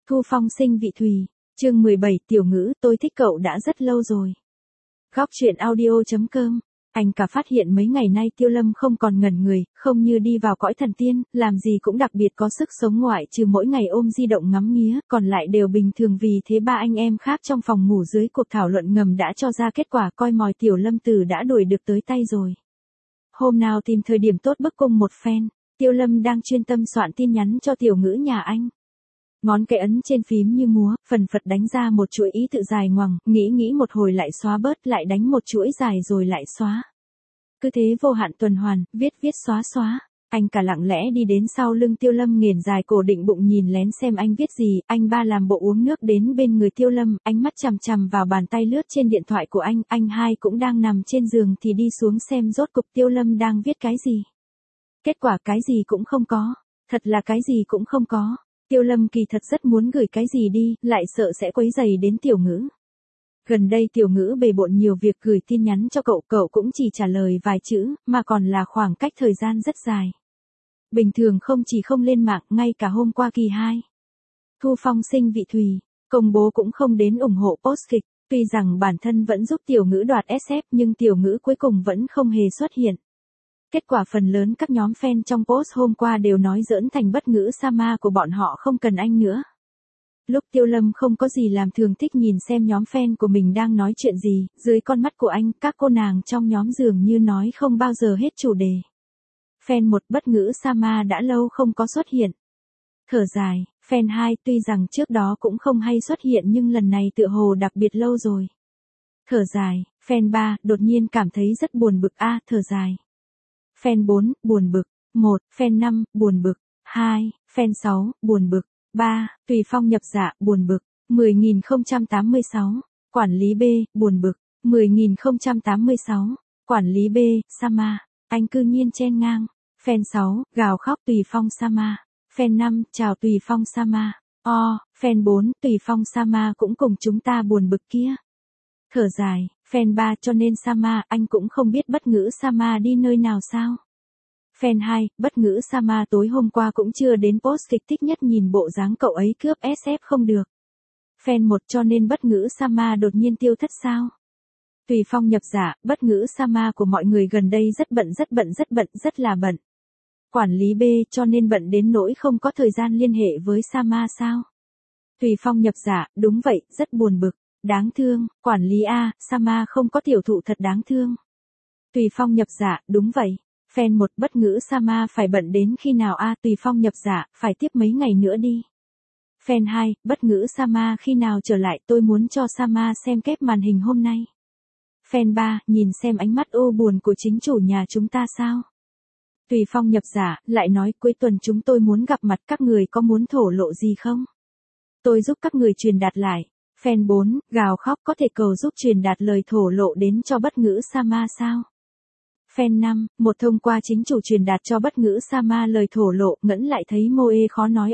Thu Phong sinh vị Thùy, chương 17 Tiểu Ngữ, tôi thích cậu đã rất lâu rồi. Góc truyện audio.com. Anh cả phát hiện mấy ngày nay Tiêu Lâm không còn ngẩn người, không như đi vào cõi thần tiên, làm gì cũng đặc biệt có sức sống ngoại trừ mỗi ngày ôm di động ngắm nghía, còn lại đều bình thường. Vì thế ba anh em khác trong phòng ngủ dưới cuộc thảo luận ngầm đã cho ra kết quả coi mòi Tiểu Lâm Tử đã đuổi được tới tay rồi. Hôm nào tìm thời điểm tốt bức cung một phen, Tiêu Lâm đang chuyên tâm soạn tin nhắn cho Tiểu Ngữ nhà anh. Ngón cái ấn trên phím như múa, phần phật đánh ra một chuỗi ý tự dài ngoằng, nghĩ một hồi lại xóa bớt, lại đánh một chuỗi dài rồi lại xóa. Cứ thế vô hạn tuần hoàn, viết xóa. Anh cả lặng lẽ đi đến sau lưng Tiêu Lâm nghiền dài cổ định bụng nhìn lén xem anh viết gì. Anh ba làm bộ uống nước đến bên người Tiêu Lâm, ánh mắt chằm chằm vào bàn tay lướt trên điện thoại của anh hai cũng đang nằm trên giường thì đi xuống xem rốt cục Tiêu Lâm đang viết cái gì. Kết quả cái gì cũng không có, thật là cái gì cũng không có. Tiêu Lâm kỳ thật rất muốn gửi cái gì đi, lại sợ sẽ quấy rầy đến Tiểu Ngữ. Gần đây Tiểu Ngữ bề bộn nhiều việc gửi tin nhắn cho cậu cũng chỉ trả lời vài chữ, mà còn là khoảng cách thời gian rất dài. Bình thường không chỉ không lên mạng, ngay cả hôm qua kỳ 2. Thu Phong sinh vị Thùy, công bố cũng không đến ủng hộ post kịch, tuy rằng bản thân vẫn giúp Tiểu Ngữ đoạt SF nhưng Tiểu Ngữ cuối cùng vẫn không hề xuất hiện. Kết quả phần lớn các nhóm fan trong post hôm qua đều nói giỡn thành bất ngữ Sama của bọn họ không cần anh nữa. Lúc Tiêu Lâm không có gì làm thường thích nhìn xem nhóm fan của mình đang nói chuyện gì, dưới con mắt của anh, các cô nàng trong nhóm dường như nói không bao giờ hết chủ đề. Fan 1 bất ngữ Sama đã lâu không có xuất hiện. Thở dài, fan 2 tuy rằng trước đó cũng không hay xuất hiện nhưng lần này tựa hồ đặc biệt lâu rồi. Thở dài, fan 3 đột nhiên cảm thấy rất buồn bực thở dài. Fan 4, buồn bực. 1, fan 5, buồn bực. 2, fan 6, buồn bực. 3, Tùy Phong nhập dạ, buồn bực. 10.086, quản lý B, buồn bực. 10.086, quản lý B, Sama. Anh cư nhiên chen ngang. Fan 6, gào khóc Tùy Phong Sama. Fan 5, chào Tùy Phong Sama. Fan 4, Tùy Phong Sama cũng cùng chúng ta buồn bực kia. Thở dài, fan 3 cho nên Sama, anh cũng không biết bất ngữ Sama đi nơi nào sao. Fan 2, bất ngữ Sama tối hôm qua cũng chưa đến post kịch thích nhất nhìn bộ dáng cậu ấy cướp SF không được. Fan 1 cho nên bất ngữ Sama đột nhiên tiêu thất sao. Tùy Phong nhập dạ, bất ngữ Sama của mọi người gần đây rất là bận. Quản lý B cho nên bận đến nỗi không có thời gian liên hệ với Sama sao. Tùy Phong nhập dạ, đúng vậy, rất buồn bực. Đáng thương, quản lý A, Sama không có tiểu thụ thật đáng thương. Tùy Phong nhập dạ, đúng vậy. Fan 1 bất ngữ Sama phải bận đến khi nào Tùy Phong nhập dạ, phải tiếp mấy ngày nữa đi. Fan 2, bất ngữ Sama khi nào trở lại, tôi muốn cho Sama xem kép màn hình hôm nay. Fan 3, nhìn xem ánh mắt u buồn của chính chủ nhà chúng ta sao. Tùy Phong nhập dạ, lại nói cuối tuần chúng tôi muốn gặp mặt các người có muốn thổ lộ gì không? Tôi giúp các người truyền đạt lại. Fan 4, gào khóc có thể cầu giúp truyền đạt lời thổ lộ đến cho bất ngữ Sama sao? Fan 5, một thông qua chính chủ truyền đạt cho bất ngữ Sama lời thổ lộ, ngẫn lại thấy mô ê khó nói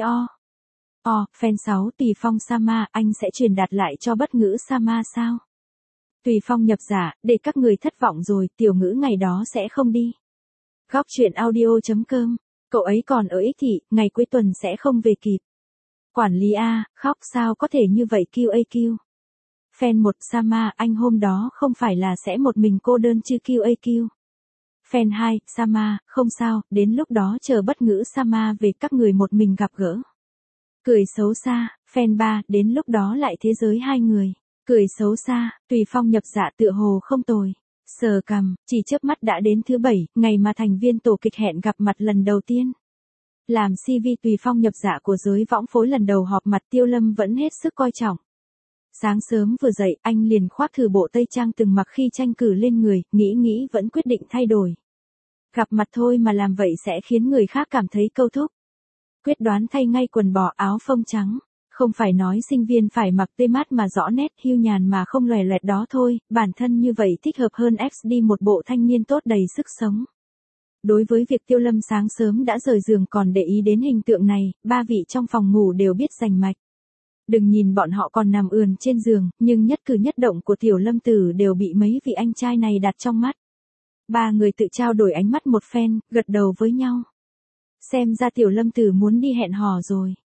Fan 6, Tùy Phong Sama, anh sẽ truyền đạt lại cho bất ngữ Sama sao? Tùy Phong nhập dạ, để các người thất vọng rồi, Tiểu Ngữ ngày đó sẽ không đi. Góc truyện audio.com, cậu ấy còn ở Ích Thị, ngày cuối tuần sẽ không về kịp. Quản lý A, khóc sao có thể như vậy QAQ. Fan 1 Sama, anh hôm đó không phải là sẽ một mình cô đơn chứ QAQ. Fan 2, Sama, không sao, đến lúc đó chờ bất ngữ Sama về các người một mình gặp gỡ. Cười xấu xa, Fan 3, đến lúc đó lại thế giới hai người. Cười xấu xa, Tùy Phong nhập dạ tựa hồ không tồi. Sờ cằm, chỉ chớp mắt đã đến thứ 7, ngày mà thành viên tổ kịch hẹn gặp mặt lần đầu tiên. Làm CV Tùy Phong nhập dạ của giới võng phối lần đầu họp mặt Tiêu Lâm vẫn hết sức coi trọng. Sáng sớm vừa dậy, anh liền khoác thử bộ tây trang từng mặc khi tranh cử lên người, nghĩ vẫn quyết định thay đổi. Gặp mặt thôi mà làm vậy sẽ khiến người khác cảm thấy câu thúc. Quyết đoán thay ngay quần bò áo phông trắng. Không phải nói sinh viên phải mặc tê mát mà rõ nét, hiu nhàn mà không lòe loẹt đó thôi, bản thân như vậy thích hợp hơn XD một bộ thanh niên tốt đầy sức sống. Đối với việc Tiêu Lâm sáng sớm đã rời giường còn để ý đến hình tượng này, ba vị trong phòng ngủ đều biết rành mạch. Đừng nhìn bọn họ còn nằm ườn trên giường, nhưng nhất cử nhất động của Tiểu Lâm Tử đều bị mấy vị anh trai này đặt trong mắt. Ba người tự trao đổi ánh mắt một phen, gật đầu với nhau. Xem ra Tiểu Lâm Tử muốn đi hẹn hò rồi.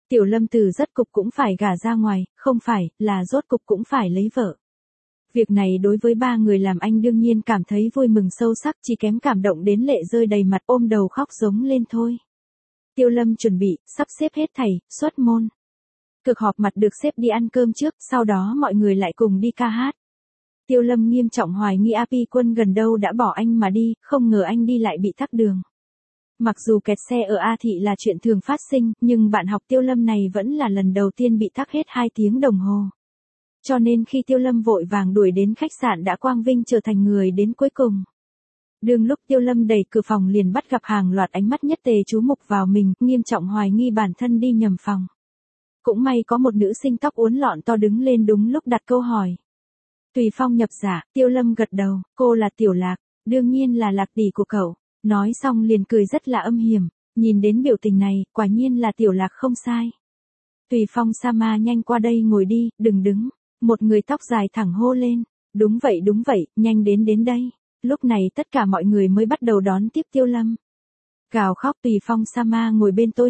Tiểu Lâm từ rốt cục cũng phải gả ra ngoài, không phải, là rốt cục cũng phải lấy vợ. Việc này đối với ba người làm anh đương nhiên cảm thấy vui mừng sâu sắc, chỉ kém cảm động đến lệ rơi đầy mặt ôm đầu khóc giống lên thôi. Tiêu Lâm chuẩn bị, sắp xếp hết thảy, xuất môn. Cuộc họp mặt được xếp đi ăn cơm trước, sau đó mọi người lại cùng đi ca hát. Tiêu Lâm nghiêm trọng hoài nghi A Pi Quân gần đâu đã bỏ anh mà đi, không ngờ anh đi lại bị tắc đường. Mặc dù kẹt xe ở A Thị là chuyện thường phát sinh, nhưng bạn học Tiêu Lâm này vẫn là lần đầu tiên bị tắc hết 2 tiếng đồng hồ. Cho nên khi Tiêu Lâm vội vàng đuổi đến khách sạn đã quang vinh trở thành người đến cuối cùng. Đương lúc Tiêu Lâm đẩy cửa phòng liền bắt gặp hàng loạt ánh mắt nhất tề chú mục vào mình, nghiêm trọng hoài nghi bản thân đi nhầm phòng. Cũng may có một nữ sinh tóc uốn lọn to đứng lên đúng lúc đặt câu hỏi. Tùy Phong nhập giả, Tiêu Lâm gật đầu, cô là Tiểu Lạc, đương nhiên là Lạc tỷ của cậu. Nói xong liền cười rất là âm hiểm, nhìn đến biểu tình này, quả nhiên là Tiểu Lạc không sai. Tùy Phong Sama nhanh qua đây ngồi đi, đừng đứng. Một người tóc dài thẳng hô lên, đúng vậy, nhanh đến đây. Lúc này tất cả mọi người mới bắt đầu đón tiếp Tiêu Lâm. Gào khóc Tùy Phong Sama ngồi bên tôi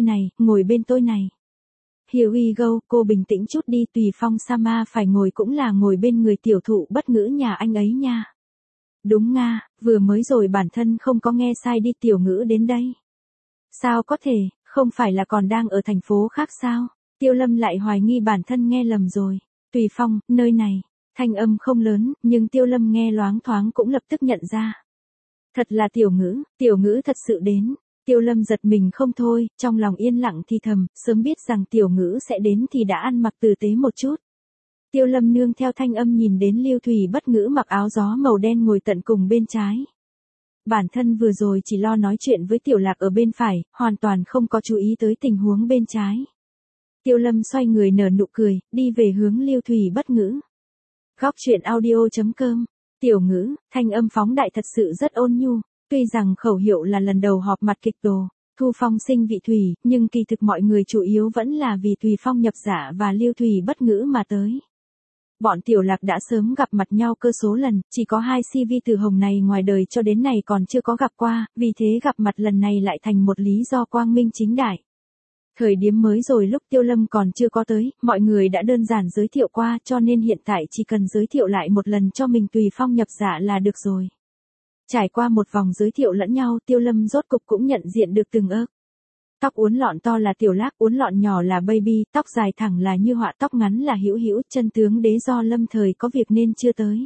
này. Here we go, cô bình tĩnh chút đi, Tùy Phong Sama phải ngồi cũng là ngồi bên người tiểu thụ bất ngữ nhà anh ấy nha. Đúng nga, vừa mới rồi bản thân không có nghe sai đi, tiểu ngữ đến đây. Sao có thể, không phải là còn đang ở thành phố khác sao? Tiêu Lâm lại hoài nghi bản thân nghe lầm rồi. Tùy Phong, nơi này, thanh âm không lớn, nhưng Tiêu Lâm nghe loáng thoáng cũng lập tức nhận ra. Thật là tiểu ngữ thật sự đến. Tiêu Lâm giật mình không thôi, trong lòng yên lặng thì thầm, sớm biết rằng tiểu ngữ sẽ đến thì đã ăn mặc tử tế một chút. Tiêu Lâm nương theo thanh âm nhìn đến Lưu Thủy bất ngữ mặc áo gió màu đen ngồi tận cùng bên trái. Bản thân vừa rồi chỉ lo nói chuyện với Tiểu Lạc ở bên phải, hoàn toàn không có chú ý tới tình huống bên trái. Tiêu Lâm xoay người nở nụ cười, đi về hướng Lưu Thủy bất ngữ. Góc truyện audio.com. Tiểu ngữ, thanh âm phóng đại thật sự rất ôn nhu, tuy rằng khẩu hiệu là lần đầu họp mặt kịch tổ, Thu Phong sinh vị Thủy, nhưng kỳ thực mọi người chủ yếu vẫn là vì Tùy Phong nhập giả và Lưu Thủy bất ngữ mà tới. Bọn Tiểu Lạc đã sớm gặp mặt nhau cơ số lần, chỉ có 2 CV từ Hồng này ngoài đời cho đến này còn chưa có gặp qua, vì thế gặp mặt lần này lại thành một lý do quang minh chính đại. Thời điểm mới rồi lúc Tiêu Lâm còn chưa có tới, mọi người đã đơn giản giới thiệu qua cho nên hiện tại chỉ cần giới thiệu lại một lần cho mình Tùy Phong nhập giả là được rồi. Trải qua một vòng giới thiệu lẫn nhau, Tiêu Lâm rốt cục cũng nhận diện được từng ớt. Tóc uốn lọn to là Tiểu Lạc, uốn lọn nhỏ là Baby, tóc dài thẳng là Như Họa, tóc ngắn là Hữu Hữu, chân tướng đế do Lâm thời có việc nên chưa tới.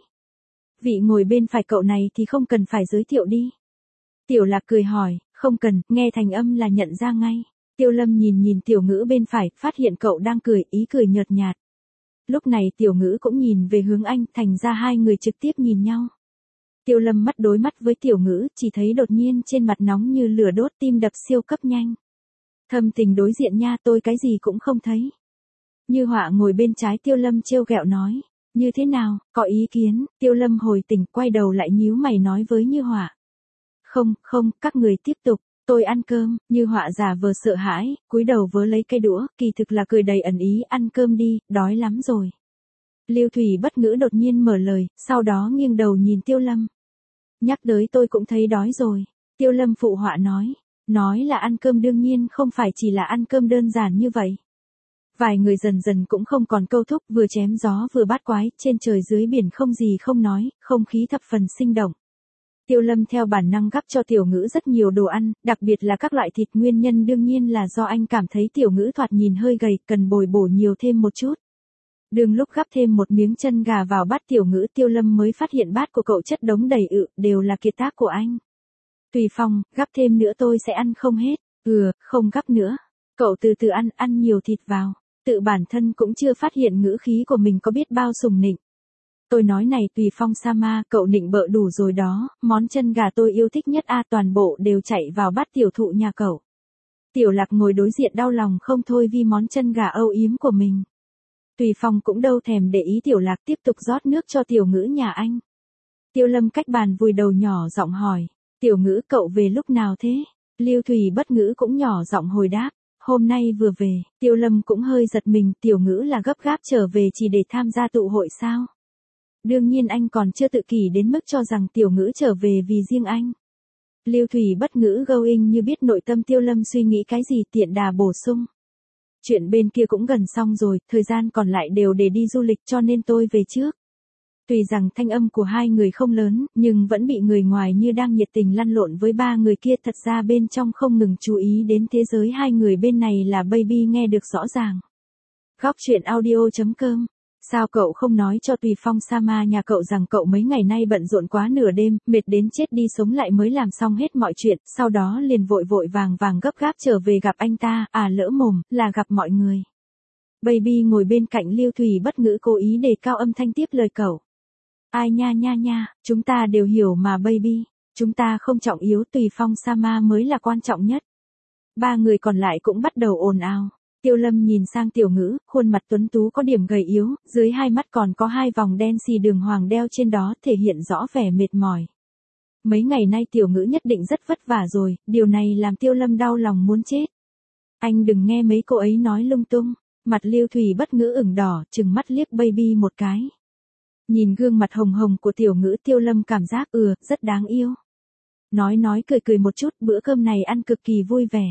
Vị ngồi bên phải cậu này thì không cần phải giới thiệu đi. Tiểu Lạc cười hỏi, không cần, nghe thành âm là nhận ra ngay. Tiêu Lâm nhìn Tiểu Ngữ bên phải, phát hiện cậu đang cười, ý cười nhợt nhạt. Lúc này Tiểu Ngữ cũng nhìn về hướng anh, thành ra hai người trực tiếp nhìn nhau. Tiêu Lâm mắt đối mắt với Tiểu Ngữ, chỉ thấy đột nhiên trên mặt nóng như lửa đốt, tim đập siêu cấp nhanh. Thâm tình đối diện nha, tôi cái gì cũng không thấy. Như Họa ngồi bên trái Tiêu Lâm trêu ghẹo nói, như thế nào, có ý kiến? Tiêu Lâm hồi tỉnh, quay đầu lại nhíu mày nói với Như Họa. Không, các người tiếp tục, tôi ăn cơm. Như Họa giả vờ sợ hãi, cúi đầu vớ lấy cây đũa, kỳ thực là cười đầy ẩn ý, ăn cơm đi, đói lắm rồi. Lưu Thủy bất ngữ đột nhiên mở lời, sau đó nghiêng đầu nhìn Tiêu Lâm. Nhắc tới tôi cũng thấy đói rồi. Tiêu Lâm phụ họa nói là ăn cơm đương nhiên không phải chỉ là ăn cơm đơn giản như vậy. Vài người dần dần cũng không còn câu thúc, vừa chém gió vừa bát quái, trên trời dưới biển không gì không nói, không khí thập phần sinh động. Tiêu Lâm theo bản năng gắp cho Tiểu Ngữ rất nhiều đồ ăn, đặc biệt là các loại thịt, nguyên nhân đương nhiên là do anh cảm thấy Tiểu Ngữ thoạt nhìn hơi gầy, cần bồi bổ nhiều thêm một chút. Đường lúc gắp thêm một miếng chân gà vào bát Tiểu Ngữ, Tiêu Lâm mới phát hiện bát của cậu chất đống đầy đều là kiệt tác của anh. Tùy Phong, gắp thêm nữa tôi sẽ ăn không hết. Không gắp nữa. Cậu từ từ ăn nhiều thịt vào. Tự bản thân cũng chưa phát hiện ngữ khí của mình có biết bao sùng nịnh. Tôi nói này Tùy Phong Sama, cậu nịnh bợ đủ rồi đó, món chân gà tôi yêu thích nhất toàn bộ đều chạy vào bát tiểu thụ nhà cậu. Tiểu Lạc ngồi đối diện đau lòng không thôi vì món chân gà âu yếm của mình. Tùy Phong cũng đâu thèm để ý Tiểu Lạc, tiếp tục rót nước cho Tiểu Ngữ nhà anh. Tiêu Lâm cách bàn vùi đầu nhỏ giọng hỏi, Tiểu Ngữ cậu về lúc nào thế? Lưu Thủy bất ngữ cũng nhỏ giọng hồi đáp, hôm nay vừa về. Tiêu Lâm cũng hơi giật mình, Tiểu Ngữ là gấp gáp trở về chỉ để tham gia tụ hội sao? Đương nhiên anh còn chưa tự kỷ đến mức cho rằng Tiểu Ngữ trở về vì riêng anh. Lưu Thủy bất ngữ going như biết nội tâm Tiêu Lâm suy nghĩ cái gì, tiện đà bổ sung. Chuyện bên kia cũng gần xong rồi, thời gian còn lại đều để đi du lịch cho nên tôi về trước. Tuy rằng thanh âm của hai người không lớn, nhưng vẫn bị người ngoài như đang nhiệt tình lăn lộn với ba người kia, thật ra bên trong không ngừng chú ý đến thế giới hai người bên này là Baby nghe được rõ ràng. Góc truyện audio.com. Sao cậu không nói cho Tùy Phong Sama nhà cậu rằng cậu mấy ngày nay bận rộn quá nửa đêm, mệt đến chết đi sống lại mới làm xong hết mọi chuyện, sau đó liền vội vội vàng vàng gấp gáp trở về gặp anh ta, lỡ mồm, là gặp mọi người. Baby ngồi bên cạnh Lưu Thủy bất ngữ cố ý đề cao âm thanh tiếp lời cậu. Ai nha nha nha, chúng ta đều hiểu mà Baby, chúng ta không trọng yếu, Tùy Phong Sama mới là quan trọng nhất. Ba người còn lại cũng bắt đầu ồn ào. Tiêu Lâm nhìn sang Tiểu Ngữ, khuôn mặt tuấn tú có điểm gầy yếu, dưới hai mắt còn có hai vòng đen xì đường hoàng đeo trên đó thể hiện rõ vẻ mệt mỏi. Mấy ngày nay Tiểu Ngữ nhất định rất vất vả rồi, điều này làm Tiêu Lâm đau lòng muốn chết. Anh đừng nghe mấy cô ấy nói lung tung, mặt Lưu Thủy bất ngữ ửng đỏ, trừng mắt liếc Baby một cái. Nhìn gương mặt hồng hồng của Tiểu Ngữ, Tiêu Lâm cảm giác rất đáng yêu. Nói cười một chút, bữa cơm này ăn cực kỳ vui vẻ.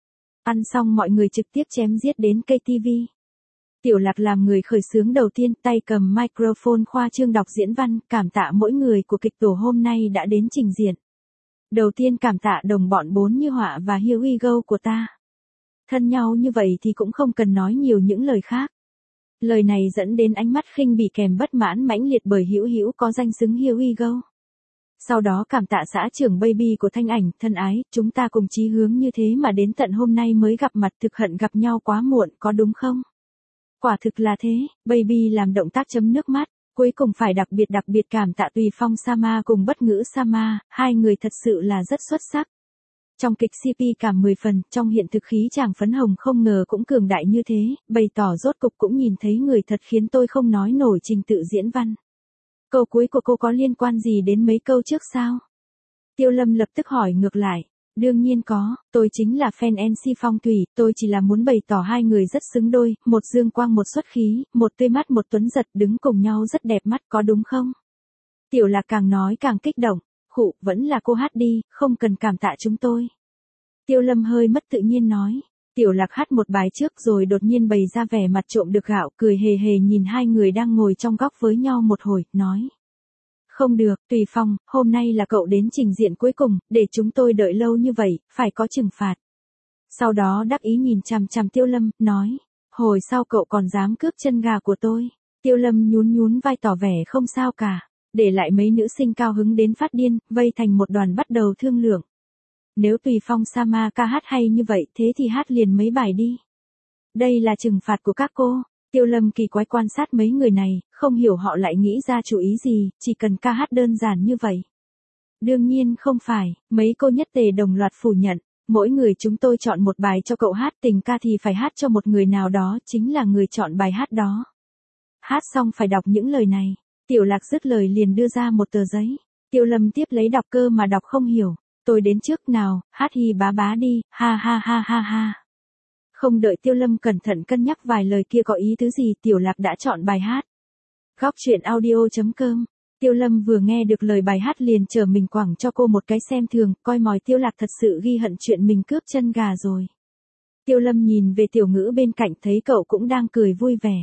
Ăn xong mọi người trực tiếp chém giết đến cây TV. Tiểu Lạc làm người khởi xướng đầu tiên, tay cầm microphone khoa trương đọc diễn văn, cảm tạ mỗi người của kịch tổ hôm nay đã đến trình diện. Đầu tiên cảm tạ đồng bọn Bốn Như Họa và Here We Go của ta. Thân nhau như vậy thì cũng không cần nói nhiều những lời khác. Lời này dẫn đến ánh mắt khinh bỉ kèm bất mãn mãnh liệt bởi Hữu Hữu có danh xứng Here We Go. Sau đó cảm tạ xã trưởng Baby của Thanh Ảnh, thân ái, chúng ta cùng chí hướng như thế mà đến tận hôm nay mới gặp mặt, thực hận gặp nhau quá muộn, có đúng không? Quả thực là thế, Baby làm động tác chấm nước mắt, cuối cùng phải đặc biệt cảm tạ Tùy Phong Sama cùng Bất Ngữ Sama, hai người thật sự là rất xuất sắc. Trong kịch CP cảm 10 phần, trong hiện thực khí chàng phấn hồng không ngờ cũng cường đại như thế, bày tỏ rốt cục cũng nhìn thấy người thật khiến tôi không nói nổi trình tự diễn văn. Câu cuối của cô có liên quan gì đến mấy câu trước sao? Tiêu Lâm lập tức hỏi ngược lại. Đương nhiên có, tôi chính là fan NC Phong Thủy, tôi chỉ là muốn bày tỏ hai người rất xứng đôi, một dương quang một xuất khí, một tươi mắt một tuấn giật đứng cùng nhau rất đẹp mắt, có đúng không? Tiểu Lạc càng nói càng kích động, khụ, vẫn là cô hát đi, không cần cảm tạ chúng tôi. Tiêu Lâm hơi mất tự nhiên nói. Tiểu Lạc hát một bài trước rồi đột nhiên bày ra vẻ mặt trộm được gạo, cười hề hề nhìn hai người đang ngồi trong góc với nhau một hồi, nói. Không được, Tùy Phong, hôm nay là cậu đến trình diện cuối cùng, để chúng tôi đợi lâu như vậy, phải có trừng phạt. Sau đó đắc ý nhìn chằm chằm Tiêu Lâm, nói. Hồi sau cậu còn dám cướp chân gà của tôi. Tiêu Lâm nhún vai tỏ vẻ không sao cả, để lại mấy nữ sinh cao hứng đến phát điên, vây thành một đoàn bắt đầu thương lượng. Nếu Tùy Phong Sama ca hát hay như vậy thế thì hát liền mấy bài đi. Đây là trừng phạt của các cô. Tiêu Lâm kỳ quái quan sát mấy người này, không hiểu họ lại nghĩ ra chủ ý gì, chỉ cần ca hát đơn giản như vậy. Đương nhiên không phải, mấy cô nhất tề đồng loạt phủ nhận, mỗi người chúng tôi chọn một bài cho cậu hát, tình ca thì phải hát cho một người nào đó, chính là người chọn bài hát đó. Hát xong phải đọc những lời này. Tiểu Lạc dứt lời liền đưa ra một tờ giấy. Tiêu Lâm tiếp lấy đọc cơ mà đọc không hiểu. Tôi đến trước nào, hát hi bá bá đi, ha ha ha ha ha. Không đợi Tiêu Lâm cẩn thận cân nhắc vài lời kia có ý tứ gì, Tiểu Lạc đã chọn bài hát. Góc truyện audio.com. Tiêu Lâm vừa nghe được lời bài hát liền trở mình quẳng cho cô một cái xem thường, coi mòi Tiêu Lạc thật sự ghi hận chuyện mình cướp chân gà rồi. Tiêu Lâm nhìn về Tiểu Ngữ bên cạnh thấy cậu cũng đang cười vui vẻ.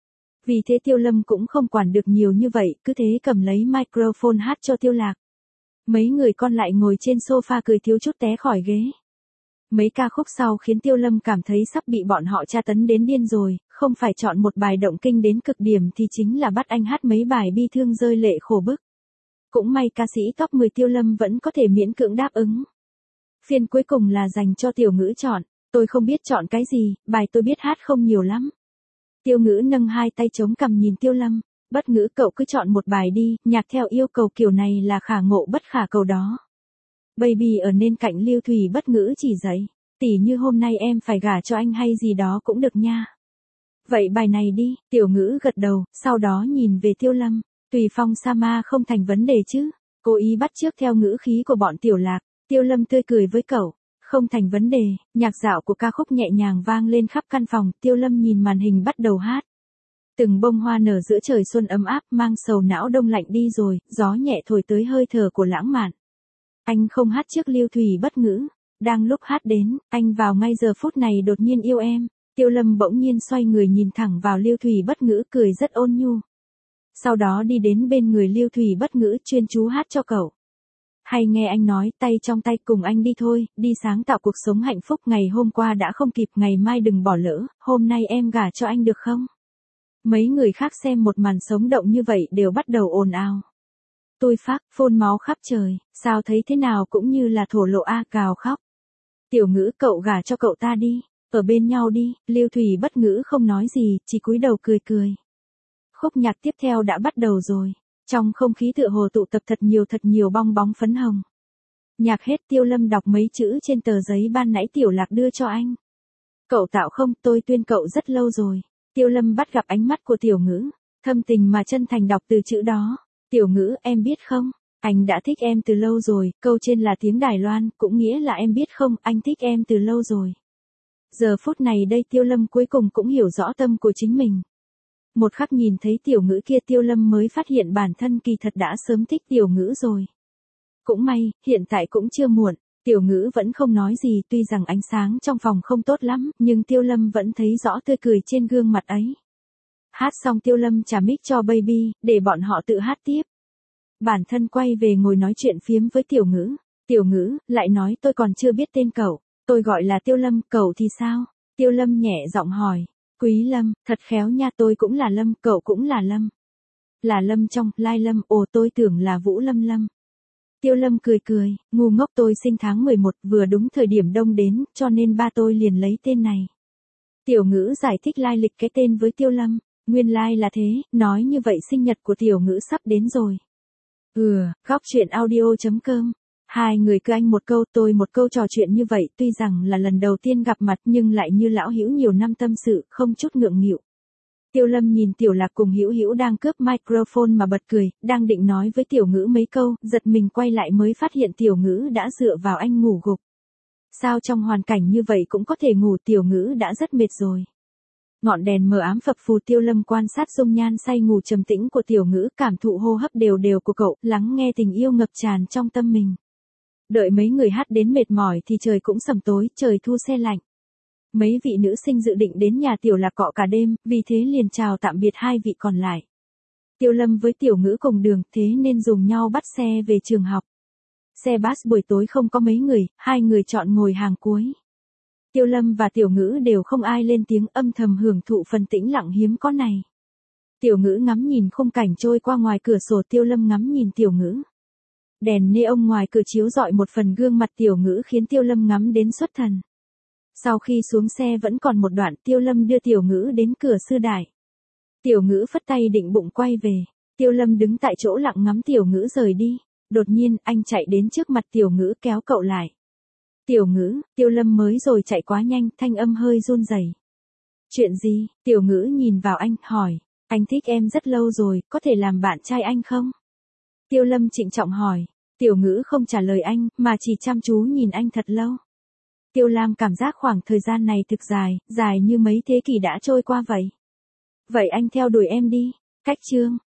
Vì thế Tiêu Lâm cũng không quản được nhiều như vậy, cứ thế cầm lấy microphone hát cho Tiêu Lạc. Mấy người con lại ngồi trên sofa cười thiếu chút té khỏi ghế. Mấy ca khúc sau khiến Tiêu Lâm cảm thấy sắp bị bọn họ tra tấn đến điên rồi, không phải chọn một bài động kinh đến cực điểm thì chính là bắt anh hát mấy bài bi thương rơi lệ khổ bức. Cũng may ca sĩ top 10 Tiêu Lâm vẫn có thể miễn cưỡng đáp ứng. Phiên cuối cùng là dành cho Tiểu Ngữ chọn, tôi không biết chọn cái gì, bài tôi biết hát không nhiều lắm. Tiêu Ngữ nâng hai tay chống cằm nhìn Tiêu Lâm. Bất Ngữ cậu cứ chọn một bài đi, nhạc theo yêu cầu kiểu này là khả ngộ bất khả cầu đó. Baby ở nên cạnh Lưu Thủy Bất Ngữ chỉ dạy, tỉ như hôm nay em phải gả cho anh hay gì đó cũng được nha. Vậy bài này đi, Tiểu Ngữ gật đầu, sau đó nhìn về Tiêu Lâm, Tùy Phong Sama không thành vấn đề chứ, cố ý bắt chước theo ngữ khí của bọn Tiểu Lạc, Tiêu Lâm tươi cười với cậu, không thành vấn đề, nhạc dạo của ca khúc nhẹ nhàng vang lên khắp căn phòng, Tiêu Lâm nhìn màn hình bắt đầu hát. Từng bông hoa nở giữa trời xuân ấm áp mang sầu não đông lạnh đi rồi, gió nhẹ thổi tới hơi thở của lãng mạn. Anh không hát trước Lưu Thủy Bất Ngữ, đang lúc hát đến, anh vào ngay giờ phút này đột nhiên yêu em, Tiêu Lâm bỗng nhiên xoay người nhìn thẳng vào Lưu Thủy Bất Ngữ, cười rất ôn nhu. Sau đó đi đến bên người Lưu Thủy Bất Ngữ, chuyên chú hát cho cậu. Hay nghe anh nói, tay trong tay cùng anh đi thôi, đi sáng tạo cuộc sống hạnh phúc, ngày hôm qua đã không kịp, ngày mai đừng bỏ lỡ, hôm nay em gả cho anh được không? Mấy người khác xem một màn sống động như vậy đều bắt đầu ồn ào. Tôi phát, phun máu khắp trời, sao thấy thế nào cũng như là thổ lộ a, gào khóc. Tiểu Ngữ, cậu gả cho cậu ta đi, ở bên nhau đi. Lưu Thủy Bất Ngữ không nói gì, chỉ cúi đầu cười cười. Khúc nhạc tiếp theo đã bắt đầu rồi. Trong không khí tựa hồ tụ tập thật nhiều bong bóng phấn hồng. Nhạc hết, Tiêu Lâm đọc mấy chữ trên tờ giấy ban nãy Tiểu Lạc đưa cho anh. Cậu tạo không, tôi tuyên cậu rất lâu rồi. Tiêu Lâm bắt gặp ánh mắt của Tiểu Ngữ, thâm tình mà chân thành đọc từ chữ đó. Tiểu Ngữ, em biết không, anh đã thích em từ lâu rồi, câu trên là tiếng Đài Loan, cũng nghĩa là em biết không, anh thích em từ lâu rồi. Giờ phút này đây Tiêu Lâm cuối cùng cũng hiểu rõ tâm của chính mình. Một khắc nhìn thấy Tiểu Ngữ kia, Tiêu Lâm mới phát hiện bản thân kỳ thật đã sớm thích Tiểu Ngữ rồi. Cũng may, hiện tại cũng chưa muộn. Tiểu Ngữ vẫn không nói gì, tuy rằng ánh sáng trong phòng không tốt lắm, nhưng Tiêu Lâm vẫn thấy rõ tươi cười trên gương mặt ấy. Hát xong Tiêu Lâm trả mic cho Baby, để bọn họ tự hát tiếp. Bản thân quay về ngồi nói chuyện phiếm với Tiểu Ngữ. Tiểu Ngữ lại nói, tôi còn chưa biết tên cậu, tôi gọi là Tiêu Lâm, cậu thì sao? Tiêu Lâm nhẹ giọng hỏi. Quý Lâm, thật khéo nha, tôi cũng là Lâm, cậu cũng là Lâm. Là Lâm trong, Lai Lâm, ồ tôi tưởng là Vũ Lâm Lâm. Tiêu Lâm cười cười, ngu ngốc, tôi sinh tháng 11, vừa đúng thời điểm đông đến, cho nên ba tôi liền lấy tên này. Tiểu Ngữ giải thích lai lịch cái tên với Tiêu Lâm, nguyên lai là thế, nói như vậy sinh nhật của Tiểu Ngữ sắp đến rồi. Góc chuyện audio.com. Hai người cứ anh một câu tôi một câu trò chuyện như vậy, tuy rằng là lần đầu tiên gặp mặt nhưng lại như lão hữu nhiều năm tâm sự, không chút ngượng nghịu. Tiêu Lâm nhìn Tiểu Lạc cùng Hữu Hữu đang cướp microphone mà bật cười, đang định nói với Tiểu Ngữ mấy câu, giật mình quay lại mới phát hiện Tiểu Ngữ đã dựa vào anh ngủ gục. Sao trong hoàn cảnh như vậy cũng có thể ngủ, Tiểu Ngữ đã rất mệt rồi. Ngọn đèn mờ ám phập phù, Tiêu Lâm quan sát dung nhan say ngủ trầm tĩnh của Tiểu Ngữ, cảm thụ hô hấp đều đều của cậu, lắng nghe tình yêu ngập tràn trong tâm mình. Đợi mấy người hát đến mệt mỏi thì trời cũng sầm tối, trời thu se lạnh. Mấy vị nữ sinh dự định đến nhà Tiểu Lạc cọ cả đêm, vì thế liền chào tạm biệt hai vị còn lại. Tiêu Lâm với Tiểu Ngữ cùng đường, thế nên dùng nhau bắt xe về trường học. Xe bus buổi tối không có mấy người, hai người chọn ngồi hàng cuối. Tiêu Lâm và Tiểu Ngữ đều không ai lên tiếng, âm thầm hưởng thụ phần tĩnh lặng hiếm có này. Tiểu Ngữ ngắm nhìn khung cảnh trôi qua ngoài cửa sổ, Tiêu Lâm ngắm nhìn Tiểu Ngữ. Đèn neon ngoài cửa chiếu rọi một phần gương mặt Tiểu Ngữ khiến Tiêu Lâm ngắm đến xuất thần. Sau khi xuống xe vẫn còn một đoạn, Tiêu Lâm đưa Tiểu Ngữ đến cửa sư đại. Tiểu Ngữ phất tay định bụng quay về. Tiêu Lâm đứng tại chỗ lặng ngắm Tiểu Ngữ rời đi. Đột nhiên, anh chạy đến trước mặt Tiểu Ngữ kéo cậu lại. Tiểu Ngữ, Tiêu Lâm mới rồi chạy quá nhanh, thanh âm hơi run rẩy. Chuyện gì? Tiểu Ngữ nhìn vào anh, hỏi. Anh thích em rất lâu rồi, có thể làm bạn trai anh không? Tiêu Lâm trịnh trọng hỏi. Tiểu Ngữ không trả lời anh, mà chỉ chăm chú nhìn anh thật lâu. Tiêu Lam cảm giác khoảng thời gian này thực dài, dài như mấy thế kỷ đã trôi qua vậy. Vậy anh theo đuổi em đi. Cách chương.